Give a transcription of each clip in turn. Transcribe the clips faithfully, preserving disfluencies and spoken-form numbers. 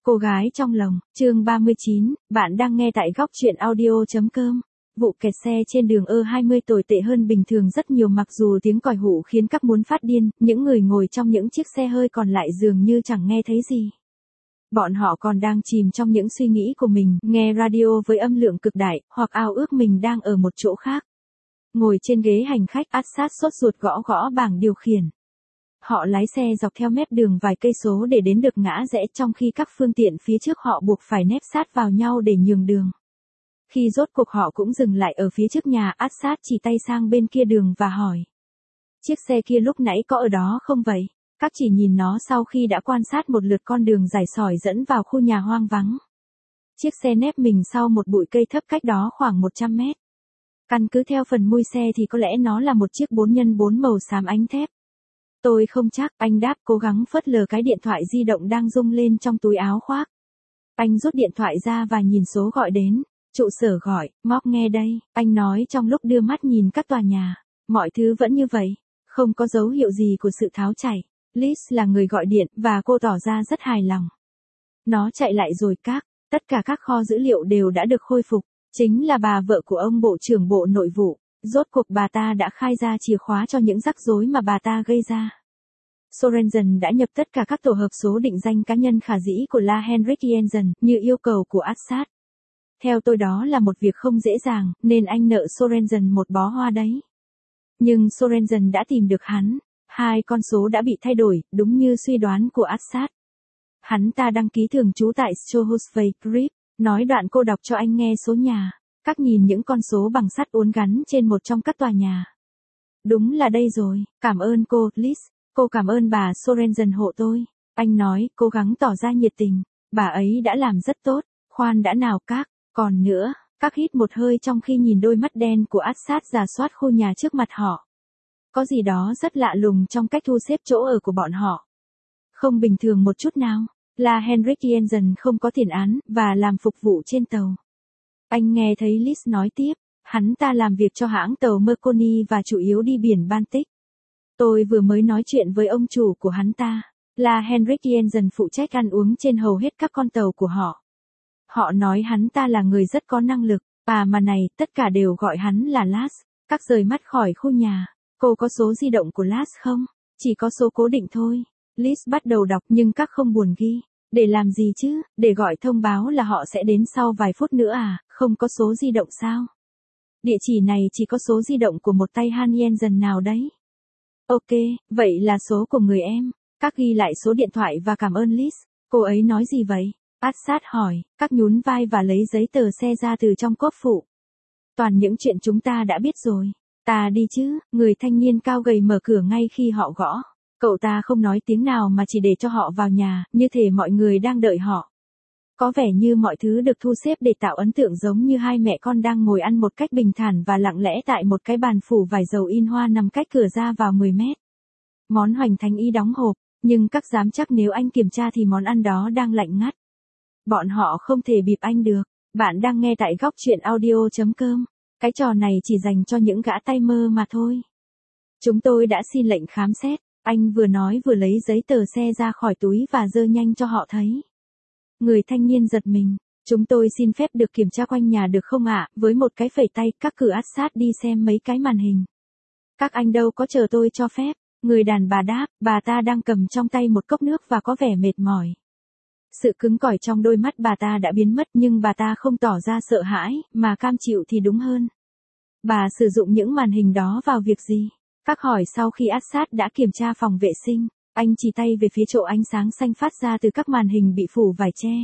Cô gái trong lòng, chương ba mươi chín, bạn đang nghe tại góc truyện audio.com. Vụ kẹt xe trên đường E hai mươi tồi tệ hơn bình thường rất nhiều, mặc dù tiếng còi hụ khiến các muốn phát điên, những người ngồi trong những chiếc xe hơi còn lại dường như chẳng nghe thấy gì. Bọn họ còn đang chìm trong những suy nghĩ của mình, nghe radio với âm lượng cực đại, hoặc ao ước mình đang ở một chỗ khác. Ngồi trên ghế hành khách, Assad sốt ruột gõ gõ bảng điều khiển. Họ lái xe dọc theo mép đường vài cây số để đến được ngã rẽ, trong khi các phương tiện phía trước họ buộc phải nép sát vào nhau để nhường đường. Khi rốt cuộc họ cũng dừng lại ở phía trước nhà, Assad chỉ tay sang bên kia đường và hỏi: chiếc xe kia lúc nãy có ở đó không vậy? Các chỉ nhìn nó sau khi đã quan sát một lượt con đường dài sỏi dẫn vào khu nhà hoang vắng. Chiếc xe nép mình sau một bụi cây thấp cách đó khoảng một trăm mét. Căn cứ theo phần mui xe thì có lẽ nó là một chiếc bốn nhân bốn màu xám ánh thép. Tôi không chắc, anh đáp, cố gắng phớt lờ cái điện thoại di động đang rung lên trong túi áo khoác. Anh rút điện thoại ra và nhìn số gọi đến. Trụ sở gọi, móc nghe đây, anh nói trong lúc đưa mắt nhìn các tòa nhà. Mọi thứ vẫn như vậy, không có dấu hiệu gì của sự tháo chảy. Liz là người gọi điện và cô tỏ ra rất hài lòng. Nó chạy lại rồi các, tất cả các kho dữ liệu đều đã được khôi phục. Chính là bà vợ của ông Bộ trưởng Bộ Nội vụ. Rốt cuộc bà ta đã khai ra chìa khóa cho những rắc rối mà bà ta gây ra. Sorensen đã nhập tất cả các tổ hợp số định danh cá nhân khả dĩ của La Henrik Jensen như yêu cầu của Assad. Theo tôi đó là một việc không dễ dàng, nên anh nợ Sorensen một bó hoa đấy. Nhưng Sorensen đã tìm được hắn. Hai con số đã bị thay đổi, đúng như suy đoán của Assad. Hắn ta đăng ký thường trú tại Stohusvei Grip. Nói đoạn cô đọc cho anh nghe số nhà. Các nhìn những con số bằng sắt uốn gắn trên một trong các tòa nhà. Đúng là đây rồi, cảm ơn cô, Liz. Cô cảm ơn bà Sorensen hộ tôi. Anh nói, cố gắng tỏ ra nhiệt tình. Bà ấy đã làm rất tốt. Khoan đã nào các. Còn nữa, các hít một hơi trong khi nhìn đôi mắt đen của Assad rà soát khu nhà trước mặt họ. Có gì đó rất lạ lùng trong cách thu xếp chỗ ở của bọn họ. Không bình thường một chút nào. Là Henrik Jensen không có tiền án và làm phục vụ trên tàu. Anh nghe thấy Liz nói tiếp, hắn ta làm việc cho hãng tàu Merconi và chủ yếu đi biển Baltic. Tôi vừa mới nói chuyện với ông chủ của hắn ta, là Henrik Jensen phụ trách ăn uống trên hầu hết các con tàu của họ. Họ nói hắn ta là người rất có năng lực, à mà này, tất cả đều gọi hắn là Lars. Các rời mắt khỏi khu nhà. Cô có số di động của Lars không? Chỉ có số cố định thôi. Liz bắt đầu đọc nhưng các không buồn ghi. Để làm gì chứ, để gọi thông báo là họ sẽ đến sau vài phút nữa à, không có số di động sao? Địa chỉ này chỉ có số di động của một tay Han Jensen nào đấy. Ok, vậy là số của người em. Các ghi lại số điện thoại và cảm ơn Liz. Cô ấy nói gì vậy? Assad hỏi, các nhún vai và lấy giấy tờ xe ra từ trong cốp phụ. Toàn những chuyện chúng ta đã biết rồi. Ta đi chứ, người thanh niên cao gầy mở cửa ngay khi họ gõ. Cậu ta không nói tiếng nào mà chỉ để cho họ vào nhà, như thể mọi người đang đợi họ. Có vẻ như mọi thứ được thu xếp để tạo ấn tượng giống như hai mẹ con đang ngồi ăn một cách bình thản và lặng lẽ tại một cái bàn phủ vải dầu in hoa nằm cách cửa ra vào mười mét. Món hoành thánh y đóng hộp, nhưng các dám chắc nếu anh kiểm tra thì món ăn đó đang lạnh ngắt. Bọn họ không thể bịp anh được. Bạn đang nghe tại góc truyện audio.com. Cái trò này chỉ dành cho những gã tay mơ mà thôi. Chúng tôi đã xin lệnh khám xét. Anh vừa nói vừa lấy giấy tờ xe ra khỏi túi và giơ nhanh cho họ thấy. Người thanh niên giật mình. Chúng tôi xin phép được kiểm tra quanh nhà được không ạ? Với một cái phẩy tay, các cử Assad đi xem mấy cái màn hình. Các anh đâu có chờ tôi cho phép. Người đàn bà đáp, bà ta đang cầm trong tay một cốc nước và có vẻ mệt mỏi. Sự cứng cỏi trong đôi mắt bà ta đã biến mất, nhưng bà ta không tỏ ra sợ hãi, mà cam chịu thì đúng hơn. Bà sử dụng những màn hình đó vào việc gì? Các hỏi sau khi Assad đã kiểm tra phòng vệ sinh, anh chỉ tay về phía chỗ ánh sáng xanh phát ra từ các màn hình bị phủ vải tre.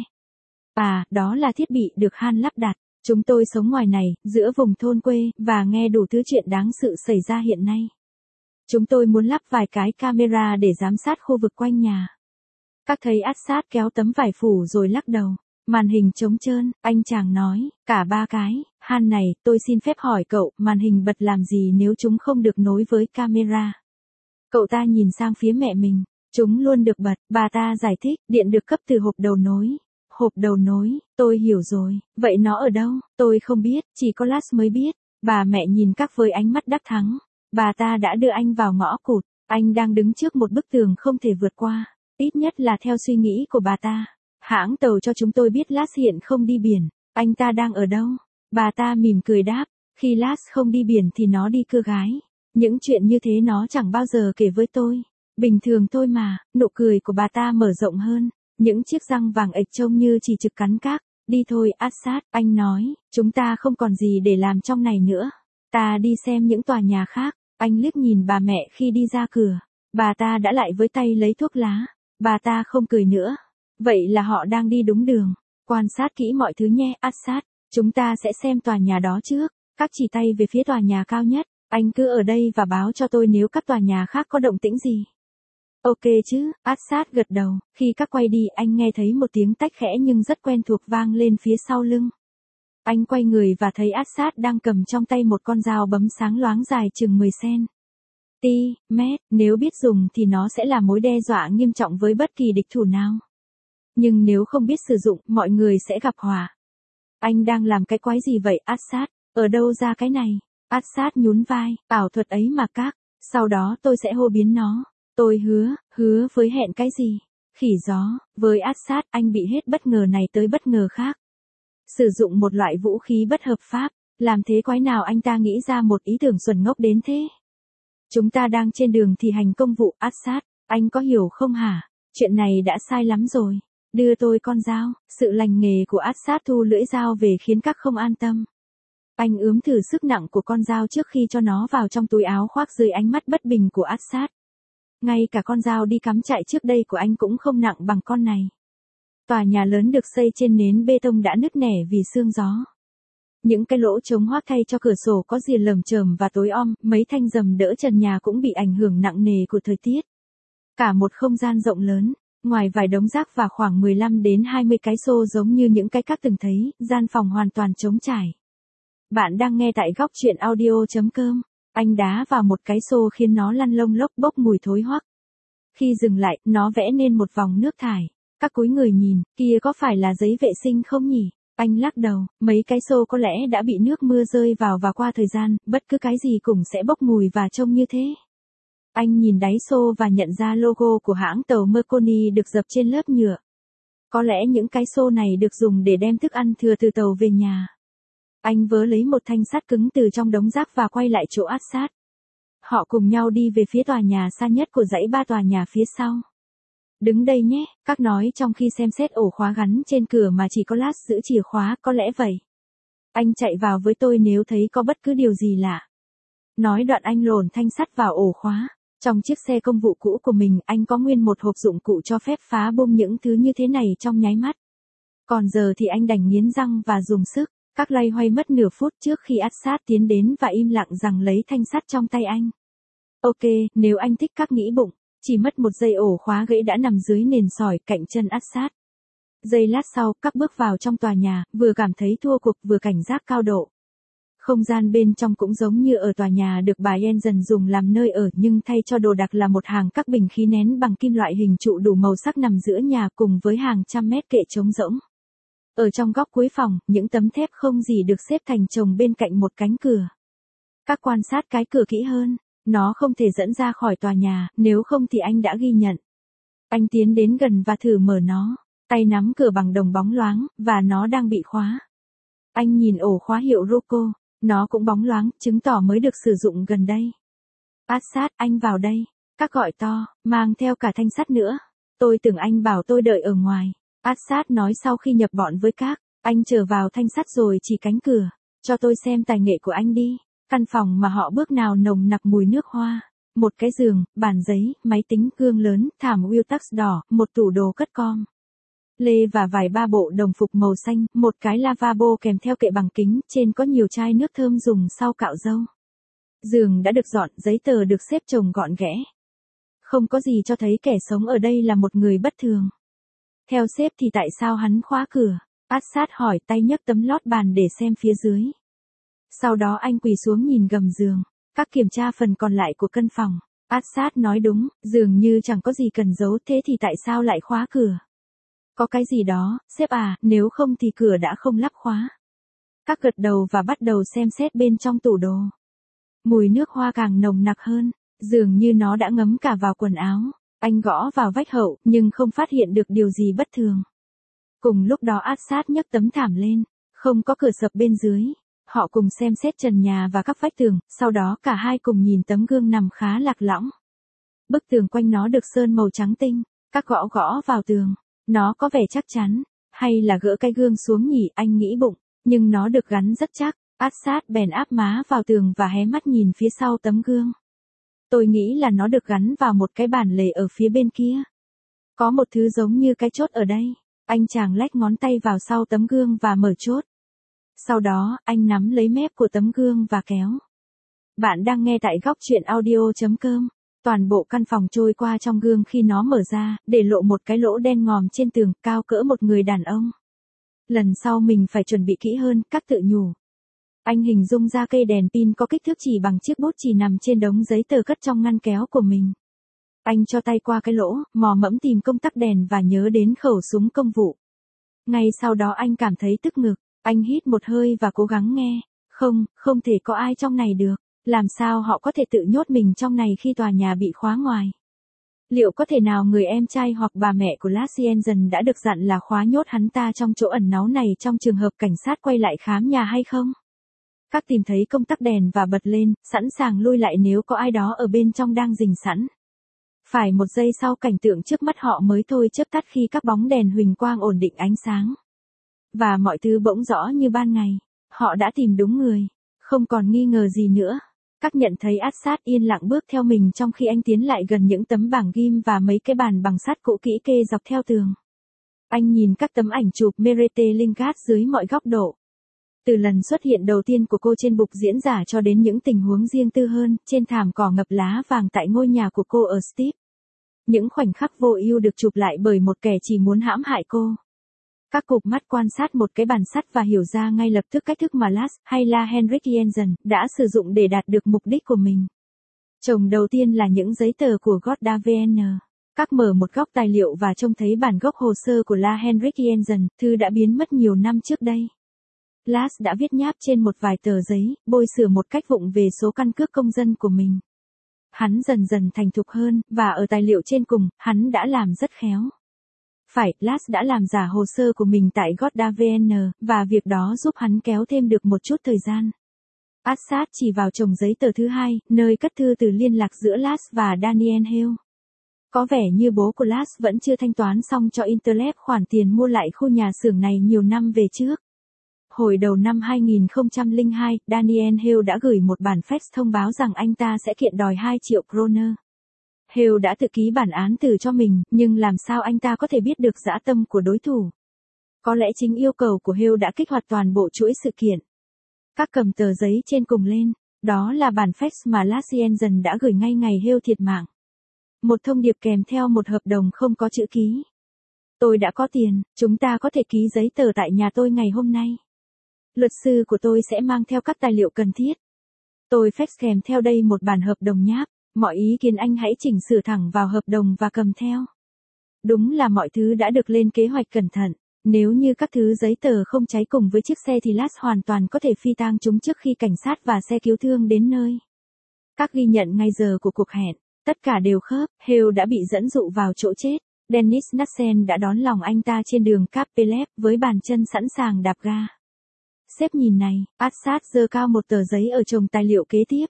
À, đó là thiết bị được Han lắp đặt. Chúng tôi sống ngoài này, giữa vùng thôn quê, và nghe đủ thứ chuyện đáng sự xảy ra hiện nay. Chúng tôi muốn lắp vài cái camera để giám sát khu vực quanh nhà. Các thấy Assad kéo tấm vải phủ rồi lắc đầu. Màn hình trống trơn, anh chàng nói, cả ba cái. Han này, tôi xin phép hỏi cậu, màn hình bật làm gì nếu chúng không được nối với camera? Cậu ta nhìn sang phía mẹ mình. Chúng luôn được bật, bà ta giải thích, điện được cấp từ hộp đầu nối. Hộp đầu nối, tôi hiểu rồi, vậy nó ở đâu? Tôi không biết, chỉ có Lars mới biết. Bà mẹ nhìn các với ánh mắt đắc thắng. Bà ta đã đưa anh vào ngõ cụt, anh đang đứng trước một bức tường không thể vượt qua. Ít nhất là theo suy nghĩ của bà ta. Hãng tàu cho chúng tôi biết Lars hiện không đi biển, anh ta đang ở đâu? Bà ta mỉm cười đáp, khi Lars không đi biển thì nó đi cưa gái. Những chuyện như thế nó chẳng bao giờ kể với tôi. Bình thường thôi mà. Nụ cười của bà ta mở rộng hơn, những chiếc răng vàng ệch trông như chỉ trực cắn các. Đi thôi, Assad, anh nói, chúng ta không còn gì để làm trong này nữa. Ta đi xem những tòa nhà khác. Anh liếc nhìn bà mẹ khi đi ra cửa. Bà ta đã lại với tay lấy thuốc lá. Bà ta không cười nữa. Vậy là họ đang đi đúng đường. Quan sát kỹ mọi thứ nhé, Assad. Chúng ta sẽ xem tòa nhà đó trước. Các chỉ tay về phía tòa nhà cao nhất. Anh cứ ở đây và báo cho tôi nếu các tòa nhà khác có động tĩnh gì. Ok chứ, Assad gật đầu. Khi các quay đi, anh nghe thấy một tiếng tách khẽ nhưng rất quen thuộc vang lên phía sau lưng. Anh quay người và thấy Assad đang cầm trong tay một con dao bấm sáng loáng dài chừng mười xăng-ti-mét. Nếu biết dùng thì nó sẽ là mối đe dọa nghiêm trọng với bất kỳ địch thủ nào. Nhưng nếu không biết sử dụng, mọi người sẽ gặp họa. Anh đang làm cái quái gì vậy, Assad? Ở đâu ra cái này? Assad nhún vai, ảo thuật ấy mà các. Sau đó tôi sẽ hô biến nó. Tôi hứa, hứa với hẹn cái gì? Khỉ gió. Với Assad, anh bị hết bất ngờ này tới bất ngờ khác. Sử dụng một loại vũ khí bất hợp pháp. Làm thế quái nào anh ta nghĩ ra một ý tưởng xuẩn ngốc đến thế? Chúng ta đang trên đường thi hành công vụ, Assad. Anh có hiểu không hả? Chuyện này đã sai lắm rồi. Đưa tôi con dao. Sự lành nghề của Assad thu lưỡi dao về khiến các không an tâm. Anh ướm thử sức nặng của con dao trước khi cho nó vào trong túi áo khoác dưới ánh mắt bất bình của Assad. Ngay cả con dao đi cắm trại trước đây của anh cũng không nặng bằng con này. Tòa nhà lớn được xây trên nền bê tông đã nứt nẻ vì sương gió. Những cái lỗ chống hoác thay cho cửa sổ có rìa lởm chởm và tối om, mấy thanh rầm đỡ trần nhà cũng bị ảnh hưởng nặng nề của thời tiết. Cả một không gian rộng lớn, ngoài vài đống rác và khoảng mười lăm đến hai mươi cái xô giống như những cái các từng thấy, gian phòng hoàn toàn trống trải. Bạn đang nghe tại góc truyện audio chấm com. Anh đá vào một cái xô khiến nó lăn lông lốc bốc mùi thối hoắc. Khi dừng lại, nó vẽ nên một vòng nước thải. Các cúi người nhìn, kia có phải là giấy vệ sinh không nhỉ? Anh lắc đầu, mấy cái xô có lẽ đã bị nước mưa rơi vào và qua thời gian, bất cứ cái gì cũng sẽ bốc mùi và trông như thế. Anh nhìn đáy xô và nhận ra logo của hãng tàu Merconi được dập trên lớp nhựa. Có lẽ những cái xô này được dùng để đem thức ăn thừa từ tàu về nhà. Anh vớ lấy một thanh sắt cứng từ trong đống rác và quay lại chỗ Assad. Họ cùng nhau đi về phía tòa nhà xa nhất của dãy ba tòa nhà phía sau. Đứng đây nhé, các nói trong khi xem xét ổ khóa gắn trên cửa mà chỉ có Lars giữ chìa khóa, có lẽ vậy. Anh chạy vào với tôi nếu thấy có bất cứ điều gì lạ. Nói đoạn anh lồn thanh sắt vào ổ khóa. Trong chiếc xe công vụ cũ của mình, anh có nguyên một hộp dụng cụ cho phép phá bung những thứ như thế này trong nháy mắt. Còn giờ thì anh đành nghiến răng và dùng sức. Các loay hoay mất nửa phút trước khi Assad tiến đến và im lặng rằng lấy thanh sắt trong tay anh. Ok, nếu anh thích, các nghĩ bụng. Chỉ mất một giây ổ khóa gãy đã nằm dưới nền sỏi cạnh chân Assad. Giây lát sau, các bước vào trong tòa nhà, vừa cảm thấy thua cuộc vừa cảnh giác cao độ. Không gian bên trong cũng giống như ở tòa nhà được bà Yen dần dùng làm nơi ở, nhưng thay cho đồ đạc là một hàng các bình khí nén bằng kim loại hình trụ đủ màu sắc nằm giữa nhà cùng với hàng trăm mét kệ trống rỗng. Ở trong góc cuối phòng, những tấm thép không gì được xếp thành chồng bên cạnh một cánh cửa. Các quan sát cái cửa kỹ hơn, nó không thể dẫn ra khỏi tòa nhà, nếu không thì anh đã ghi nhận. Anh tiến đến gần và thử mở nó, tay nắm cửa bằng đồng bóng loáng, và nó đang bị khóa. Anh nhìn ổ khóa hiệu Roco, nó cũng bóng loáng, chứng tỏ mới được sử dụng gần đây. Assad, anh vào đây. Các gọi to, mang theo cả thanh sắt nữa. Tôi tưởng anh bảo tôi đợi ở ngoài. Assad nói sau khi nhập bọn với các. Anh trở vào thanh sắt rồi chỉ cánh cửa. Cho tôi xem tài nghệ của anh đi. Căn phòng mà họ bước nào nồng nặc mùi nước hoa. Một cái giường, bàn giấy, máy tính, gương lớn, thảm Wiltax đỏ, một tủ đồ cất com lê và vài ba bộ đồng phục màu xanh, một cái lavabo kèm theo kệ bằng kính, trên có nhiều chai nước thơm dùng sau cạo râu. Giường đã được dọn, giấy tờ được xếp chồng gọn ghẽ. Không có gì cho thấy kẻ sống ở đây là một người bất thường. Theo sếp thì tại sao hắn khóa cửa? Assad hỏi, tay nhấc tấm lót bàn để xem phía dưới. Sau đó anh quỳ xuống nhìn gầm giường. Các kiểm tra phần còn lại của căn phòng. Assad nói đúng, dường như chẳng có gì cần giấu, thế thì tại sao lại khóa cửa? Có cái gì đó, sếp à, nếu không thì cửa đã không lắp khóa. Các gật đầu và bắt đầu xem xét bên trong tủ đồ. Mùi nước hoa càng nồng nặc hơn, dường như nó đã ngấm cả vào quần áo. Anh gõ vào vách hậu, nhưng không phát hiện được điều gì bất thường. Cùng lúc đó át sát nhấc tấm thảm lên, không có cửa sập bên dưới. Họ cùng xem xét trần nhà và các vách tường, sau đó cả hai cùng nhìn tấm gương nằm khá lạc lõng. Bức tường quanh nó được sơn màu trắng tinh, các gõ gõ vào tường. Nó có vẻ chắc chắn, hay là gỡ cái gương xuống nhỉ, anh nghĩ bụng, nhưng nó được gắn rất chắc. Át sát bèn áp má vào tường và hé mắt nhìn phía sau tấm gương. Tôi nghĩ là nó được gắn vào một cái bản lề ở phía bên kia. Có một thứ giống như cái chốt ở đây. Anh chàng lách ngón tay vào sau tấm gương và mở chốt. Sau đó, anh nắm lấy mép của tấm gương và kéo. Bạn đang nghe tại góc truyện audio chấm com. Toàn bộ căn phòng trôi qua trong gương khi nó mở ra, để lộ một cái lỗ đen ngòm trên tường, cao cỡ một người đàn ông. Lần sau mình phải chuẩn bị kỹ hơn, các tự nhủ. Anh hình dung ra cây đèn pin có kích thước chỉ bằng chiếc bút chì nằm trên đống giấy tờ cất trong ngăn kéo của mình. Anh cho tay qua cái lỗ, mò mẫm tìm công tắc đèn và nhớ đến khẩu súng công vụ. Ngay sau đó anh cảm thấy tức ngực, anh hít một hơi và cố gắng nghe. Không, không thể có ai trong này được. Làm sao họ có thể tự nhốt mình trong này khi tòa nhà bị khóa ngoài? Liệu có thể nào người em trai hoặc bà mẹ của Lacienzen đã được dặn là khóa nhốt hắn ta trong chỗ ẩn náu này trong trường hợp cảnh sát quay lại khám nhà hay không? Các tìm thấy công tắc đèn và bật lên, sẵn sàng lui lại nếu có ai đó ở bên trong đang rình sẵn. Phải một giây sau cảnh tượng trước mắt họ mới thôi chớp tắt khi các bóng đèn huỳnh quang ổn định ánh sáng. Và mọi thứ bỗng rõ như ban ngày. Họ đã tìm đúng người. Không còn nghi ngờ gì nữa. Các nhận thấy át sát yên lặng bước theo mình trong khi anh tiến lại gần những tấm bảng ghim và mấy cái bàn bằng sắt cũ kỹ kê dọc theo tường. Anh nhìn các tấm ảnh chụp Merete Lingard dưới mọi góc độ. Từ lần xuất hiện đầu tiên của cô trên bục diễn giả cho đến những tình huống riêng tư hơn, trên thảm cỏ ngập lá vàng tại ngôi nhà của cô ở Steve. Những khoảnh khắc vô ưu được chụp lại bởi một kẻ chỉ muốn hãm hại cô. Các cụp mắt quan sát một cái bàn sắt và hiểu ra ngay lập tức cách thức mà Lars, hay là Henrik Jensen, đã sử dụng để đạt được mục đích của mình. Chồng đầu tiên là những giấy tờ của Gotda vê en. Các mở một góc tài liệu và trông thấy bản gốc hồ sơ của La Henrik Jensen, thư đã biến mất nhiều năm trước đây. Lars đã viết nháp trên một vài tờ giấy, bôi sửa một cách vụng về số căn cước công dân của mình. Hắn dần dần thành thục hơn, và ở tài liệu trên cùng, hắn đã làm rất khéo. Phải, Lars đã làm giả hồ sơ của mình tại Gotda vê en, và việc đó giúp hắn kéo thêm được một chút thời gian. Át sát chỉ vào chồng giấy tờ thứ hai, nơi cất thư từ liên lạc giữa Lars và Daniel Hill. Có vẻ như bố của Lars vẫn chưa thanh toán xong cho Interlab khoản tiền mua lại khu nhà xưởng này nhiều năm về trước. Hồi đầu năm hai nghìn không trăm lẻ hai, Daniel Hill đã gửi một bản fax thông báo rằng anh ta sẽ kiện đòi hai triệu kroner. Hill đã tự ký bản án tử cho mình, nhưng làm sao anh ta có thể biết được dã tâm của đối thủ? Có lẽ chính yêu cầu của Hill đã kích hoạt toàn bộ chuỗi sự kiện. Các cầm tờ giấy trên cùng lên, đó là bản fax mà Lacienzen đã gửi ngay ngày Hill thiệt mạng. Một thông điệp kèm theo một hợp đồng không có chữ ký. Tôi đã có tiền, chúng ta có thể ký giấy tờ tại nhà tôi ngày hôm nay. Luật sư của tôi sẽ mang theo các tài liệu cần thiết. Tôi fax kèm theo đây một bản hợp đồng nháp. Mọi ý kiến anh hãy chỉnh sửa thẳng vào hợp đồng và cầm theo. Đúng là mọi thứ đã được lên kế hoạch cẩn thận. Nếu như các thứ giấy tờ không cháy cùng với chiếc xe thì Lars hoàn toàn có thể phi tang chúng trước khi cảnh sát và xe cứu thương đến nơi. Các ghi nhận ngay giờ của cuộc hẹn, tất cả đều khớp. Hill đã bị dẫn dụ vào chỗ chết. Dennis Nassen đã đón lòng anh ta trên đường Capelep với bàn chân sẵn sàng đạp ga. Sếp nhìn này, át sát giơ cao một tờ giấy ở chồng tài liệu kế tiếp.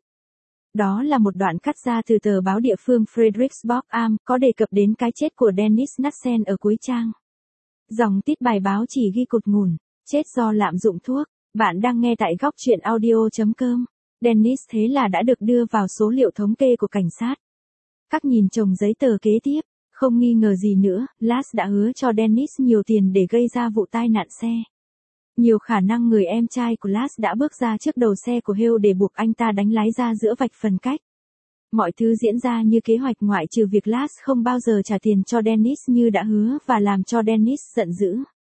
Đó là một đoạn cắt ra từ tờ báo địa phương Frederiksborg Am, có đề cập đến cái chết của Dennis Nassen ở cuối trang. Dòng tít bài báo chỉ ghi cụt ngủn, chết do lạm dụng thuốc. Bạn đang nghe tại góc truyện audio chấm com. Dennis thế là đã được đưa vào số liệu thống kê của cảnh sát. Các nhìn chồng giấy tờ kế tiếp, không nghi ngờ gì nữa, Lars đã hứa cho Dennis nhiều tiền để gây ra vụ tai nạn xe. Nhiều khả năng người em trai của Lars đã bước ra trước đầu xe của Hill để buộc anh ta đánh lái ra giữa vạch phần cách. Mọi thứ diễn ra như kế hoạch ngoại trừ việc Lars không bao giờ trả tiền cho Dennis như đã hứa và làm cho Dennis giận dữ.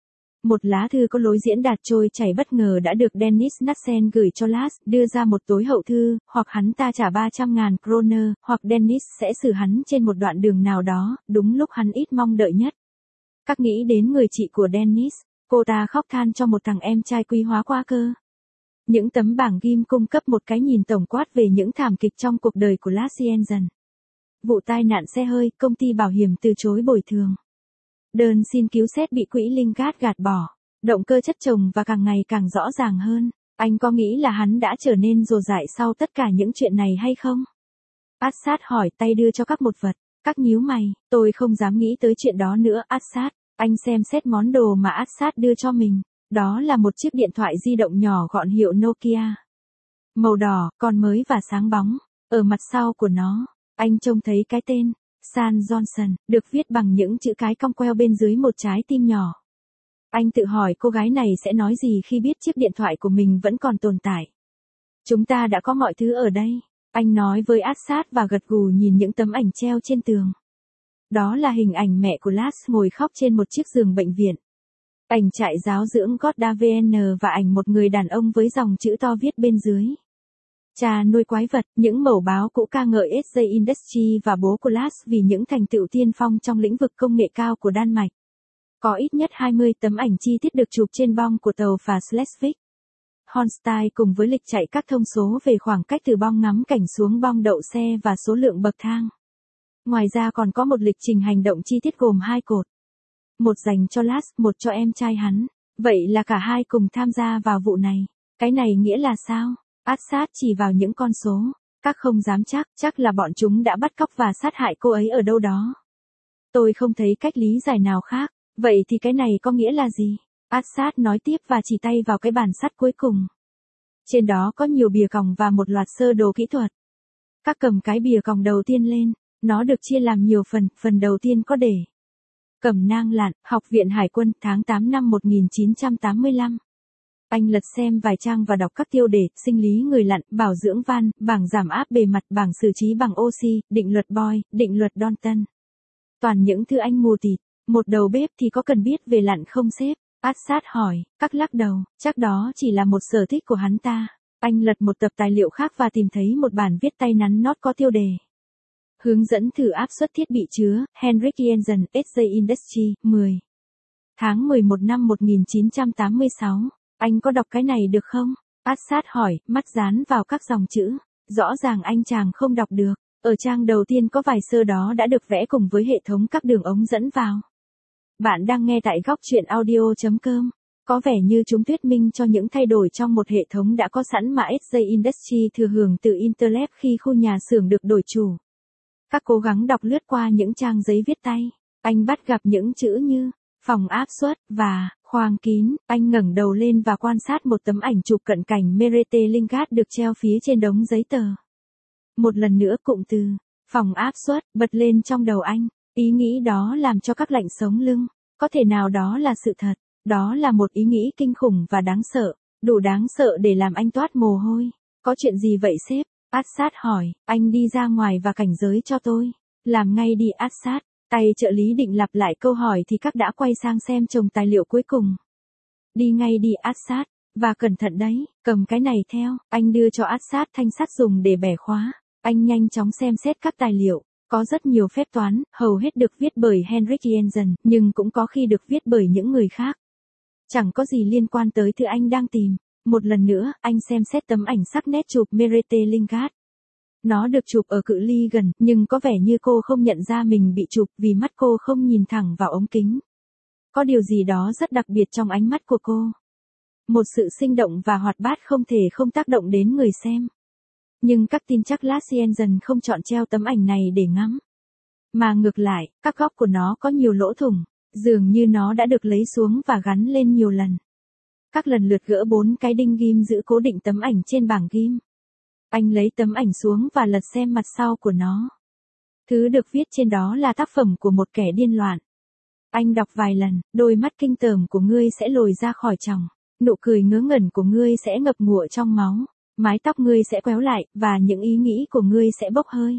Một lá thư có lối diễn đạt trôi chảy bất ngờ đã được Dennis Nassen gửi cho Lars, đưa ra một tối hậu thư, hoặc hắn ta trả ba trăm ngàn kroner, hoặc Dennis sẽ xử hắn trên một đoạn đường nào đó, đúng lúc hắn ít mong đợi nhất. Các nghĩ đến người chị của Dennis. Cô ta khóc than cho một thằng em trai quý hóa quá cơ. Những tấm bảng ghim cung cấp một cái nhìn tổng quát về những thảm kịch trong cuộc đời của Lacienzen. Vụ tai nạn xe hơi, công ty bảo hiểm từ chối bồi thường. Đơn xin cứu xét bị quỹ Lingard gạt bỏ. Động cơ chất chồng và càng ngày càng rõ ràng hơn. Anh có nghĩ là hắn đã trở nên rồ dại sau tất cả những chuyện này hay không? Assad hỏi, tay đưa cho các một vật. Các nhíu mày, tôi không dám nghĩ tới chuyện đó nữa. Assad, anh xem xét món đồ mà Assad đưa cho mình. Đó là một chiếc điện thoại di động nhỏ gọn hiệu Nokia. Màu đỏ, còn mới và sáng bóng. Ở mặt sau của nó, anh trông thấy cái tên, San Johnson, được viết bằng những chữ cái cong queo bên dưới một trái tim nhỏ. Anh tự hỏi cô gái này sẽ nói gì khi biết chiếc điện thoại của mình vẫn còn tồn tại. Chúng ta đã có mọi thứ ở đây, anh nói với Assad và gật gù nhìn những tấm ảnh treo trên tường. Đó là hình ảnh mẹ của Lars ngồi khóc trên một chiếc giường bệnh viện. Ảnh trại giáo dưỡng Goda vê en và ảnh một người đàn ông với dòng chữ to viết bên dưới. Cha nuôi quái vật, những mẩu báo cũ ca ngợi ét gi Industry và bố của Lars vì những thành tựu tiên phong trong lĩnh vực công nghệ cao của Đan Mạch. Có ít nhất hai mươi tấm ảnh chi tiết được chụp trên bong của tàu phà Schleswig Holstein cùng với lịch chạy các thông số về khoảng cách từ bong ngắm cảnh xuống bong đậu xe và số lượng bậc thang. Ngoài ra còn có một lịch trình hành động chi tiết gồm hai cột. Một dành cho Lars, một cho em trai hắn. Vậy là cả hai cùng tham gia vào vụ này. Cái này nghĩa là sao? Assad chỉ vào những con số. Các không dám chắc, chắc là bọn chúng đã bắt cóc và sát hại cô ấy ở đâu đó. Tôi không thấy cách lý giải nào khác. Vậy thì cái này có nghĩa là gì? Assad nói tiếp và chỉ tay vào cái bàn sắt cuối cùng. Trên đó có nhiều bìa còng và một loạt sơ đồ kỹ thuật. Các cầm cái bìa còng đầu tiên lên. Nó được chia làm nhiều phần, phần đầu tiên có đề. Cẩm nang lặn, Học viện Hải quân, tháng tám năm một nghìn chín trăm tám mươi lăm. Anh lật xem vài trang và đọc các tiêu đề, sinh lý người lặn, bảo dưỡng van, bảng giảm áp bề mặt, bảng xử trí bằng oxy, định luật Boyle, định luật Dalton. Toàn những thứ anh mù tịt. Một đầu bếp thì có cần biết về lặn không sếp? Assad hỏi, các lắc đầu, chắc đó chỉ là một sở thích của hắn ta. Anh lật một tập tài liệu khác và tìm thấy một bản viết tay nắn nót có tiêu đề. Hướng dẫn thử áp suất thiết bị chứa, Henrik Jensen, ét gi Industry, mười. Tháng mười một năm một nghìn chín trăm tám mươi sáu. Anh có đọc cái này được không? Assad hỏi, mắt dán vào các dòng chữ. Rõ ràng anh chàng không đọc được. Ở trang đầu tiên có vài sơ đó đã được vẽ cùng với hệ thống các đường ống dẫn vào. Bạn đang nghe tại góc truyện audio chấm com. Có vẻ như chúng thuyết minh cho những thay đổi trong một hệ thống đã có sẵn mà ét gi Industry thừa hưởng từ Interlab khi khu nhà xưởng được đổi chủ. Các cố gắng đọc lướt qua những trang giấy viết tay. Anh bắt gặp những chữ như phòng áp suất và khoang kín. Anh ngẩng đầu lên và quan sát một tấm ảnh chụp cận cảnh Merete Lingard được treo phía trên đống giấy tờ. Một lần nữa cụm từ phòng áp suất bật lên trong đầu anh. Ý nghĩ đó làm cho các lạnh sống lưng. Có thể nào đó là sự thật. Đó là một ý nghĩ kinh khủng và đáng sợ. Đủ đáng sợ để làm anh toát mồ hôi. Có chuyện gì vậy sếp? Assad hỏi, anh đi ra ngoài và cảnh giới cho tôi. Làm ngay đi Assad. Tay trợ lý định lặp lại câu hỏi thì các đã quay sang xem chồng tài liệu cuối cùng. Đi ngay đi Assad. Và cẩn thận đấy, cầm cái này theo. Anh đưa cho Assad thanh sắt dùng để bẻ khóa. Anh nhanh chóng xem xét các tài liệu. Có rất nhiều phép toán, hầu hết được viết bởi Henrik Jensen, nhưng cũng có khi được viết bởi những người khác. Chẳng có gì liên quan tới thứ anh đang tìm. Một lần nữa, anh xem xét tấm ảnh sắc nét chụp Merete Lingard. Nó được chụp ở cự ly gần, nhưng có vẻ như cô không nhận ra mình bị chụp vì mắt cô không nhìn thẳng vào ống kính. Có điều gì đó rất đặc biệt trong ánh mắt của cô. Một sự sinh động và hoạt bát không thể không tác động đến người xem. Nhưng các tin chắc Lars Jensen không chọn treo tấm ảnh này để ngắm. Mà ngược lại, các góc của nó có nhiều lỗ thủng, dường như nó đã được lấy xuống và gắn lên nhiều lần. Các lần lượt gỡ bốn cái đinh ghim giữ cố định tấm ảnh trên bảng ghim. Anh lấy tấm ảnh xuống và lật xem mặt sau của nó. Thứ được viết trên đó là tác phẩm của một kẻ điên loạn. Anh đọc vài lần, đôi mắt kinh tởm của ngươi sẽ lồi ra khỏi tròng, nụ cười ngớ ngẩn của ngươi sẽ ngập ngụa trong máu, mái tóc ngươi sẽ quéo lại, và những ý nghĩ của ngươi sẽ bốc hơi.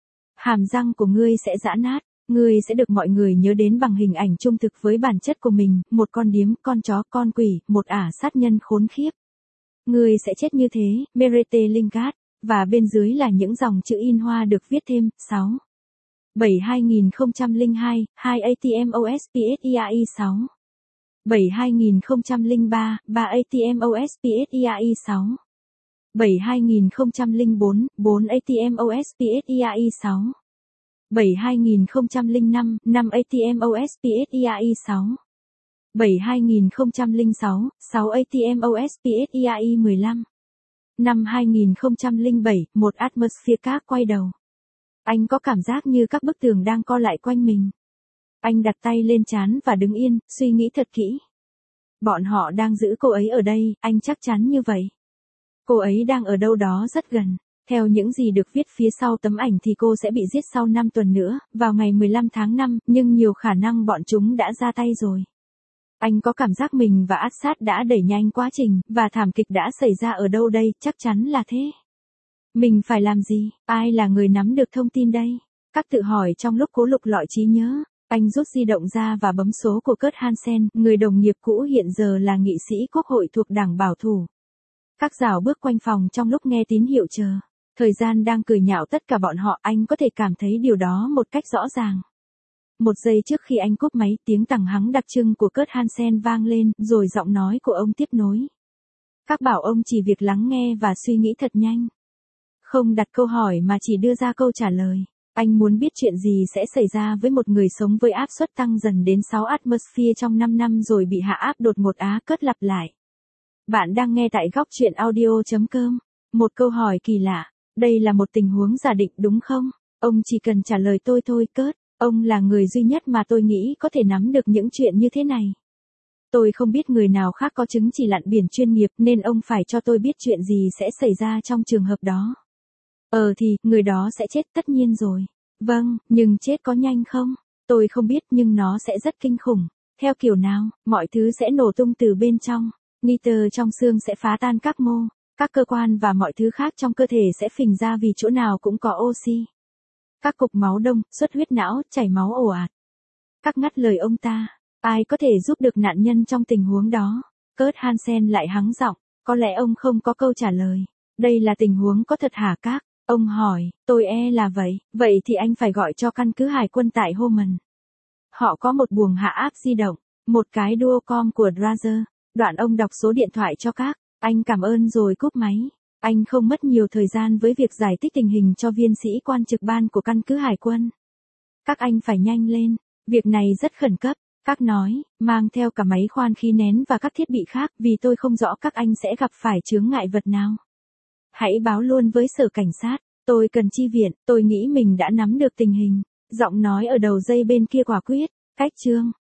Hàm răng của ngươi sẽ giã nát, ngươi sẽ được mọi người nhớ đến bằng hình ảnh trung thực với bản chất của mình, một con điếm, con chó, con quỷ, một ả sát nhân khốn khiếp. Ngươi sẽ chết như thế, Merete Lingard, và bên dưới là những dòng chữ in hoa được viết thêm, sáu. bảy hai không không hai, hai a tê em o ét pê ét i a i sáu. bảy hai không không ba, ba a tê em o ét pê ét i a i sáu. bảy hai không không bốn, bốn a tê em o ét pê ét i a i sáu. bảy hai không không năm, năm a tê em o ét pê ét i a i sáu. bảy hai không không sáu, sáu a tê em o ét pê ét i a i mười lăm. Năm hai không không bảy, một atmosphere khác quay đầu. Anh có cảm giác như các bức tường đang co lại quanh mình. Anh đặt tay lên trán và đứng yên, suy nghĩ thật kỹ. Bọn họ đang giữ cô ấy ở đây, anh chắc chắn như vậy. Cô ấy đang ở đâu đó rất gần. Theo những gì được viết phía sau tấm ảnh thì cô sẽ bị giết sau năm tuần nữa, vào ngày mười lăm tháng năm, nhưng nhiều khả năng bọn chúng đã ra tay rồi. Anh có cảm giác mình và Assad đã đẩy nhanh quá trình, và thảm kịch đã xảy ra ở đâu đây, chắc chắn là thế. Mình phải làm gì? Ai là người nắm được thông tin đây? Các tự hỏi trong lúc cố lục lọi trí nhớ. Anh rút di động ra và bấm số của Kurt Hansen, người đồng nghiệp cũ hiện giờ là nghị sĩ quốc hội thuộc đảng bảo thủ. Các rào bước quanh phòng trong lúc nghe tín hiệu chờ. Thời gian đang cười nhạo tất cả bọn họ, anh có thể cảm thấy điều đó một cách rõ ràng. Một giây trước khi anh cúp máy, tiếng tằng hắng đặc trưng của Kurt Hansen vang lên, rồi giọng nói của ông tiếp nối. Các bảo ông chỉ việc lắng nghe và suy nghĩ thật nhanh. Không đặt câu hỏi mà chỉ đưa ra câu trả lời. Anh muốn biết chuyện gì sẽ xảy ra với một người sống với áp suất tăng dần đến sáu atmosphere trong năm năm rồi bị hạ áp đột ngột. Á Cất lặp lại. Bạn đang nghe tại góc truyện audio chấm com. Một câu hỏi kỳ lạ. Đây là một tình huống giả định đúng không? Ông chỉ cần trả lời tôi thôi Curt. Ông là người duy nhất mà tôi nghĩ có thể nắm được những chuyện như thế này. Tôi không biết người nào khác có chứng chỉ lặn biển chuyên nghiệp nên ông phải cho tôi biết chuyện gì sẽ xảy ra trong trường hợp đó. Ờ thì, người đó sẽ chết tất nhiên rồi. Vâng, nhưng chết có nhanh không? Tôi không biết nhưng nó sẽ rất kinh khủng. Theo kiểu nào, mọi thứ sẽ nổ tung từ bên trong. Nitơ trong xương sẽ phá tan các mô. Các cơ quan và mọi thứ khác trong cơ thể sẽ phình ra vì chỗ nào cũng có oxy. Các cục máu đông, xuất huyết não, chảy máu ồ ạt. Các ngắt lời ông ta. Ai có thể giúp được nạn nhân trong tình huống đó? Kurt Hansen lại hắng giọng. Có lẽ ông không có câu trả lời. Đây là tình huống có thật hả các? Ông hỏi, tôi e là vậy. Vậy thì anh phải gọi cho căn cứ hải quân tại Homan. Họ có một buồng hạ áp di động, một cái duocom của Drazer. Đoạn ông đọc số điện thoại cho các. Anh cảm ơn rồi cúp máy. Anh không mất nhiều thời gian với việc giải thích tình hình cho viên sĩ quan trực ban của căn cứ hải quân. Các anh phải nhanh lên. Việc này rất khẩn cấp. Các nói, mang theo cả máy khoan khí nén và các thiết bị khác vì tôi không rõ các anh sẽ gặp phải chướng ngại vật nào. Hãy báo luôn với sở cảnh sát. Tôi cần chi viện, tôi nghĩ mình đã nắm được tình hình. Giọng nói ở đầu dây bên kia quả quyết. Cách chương.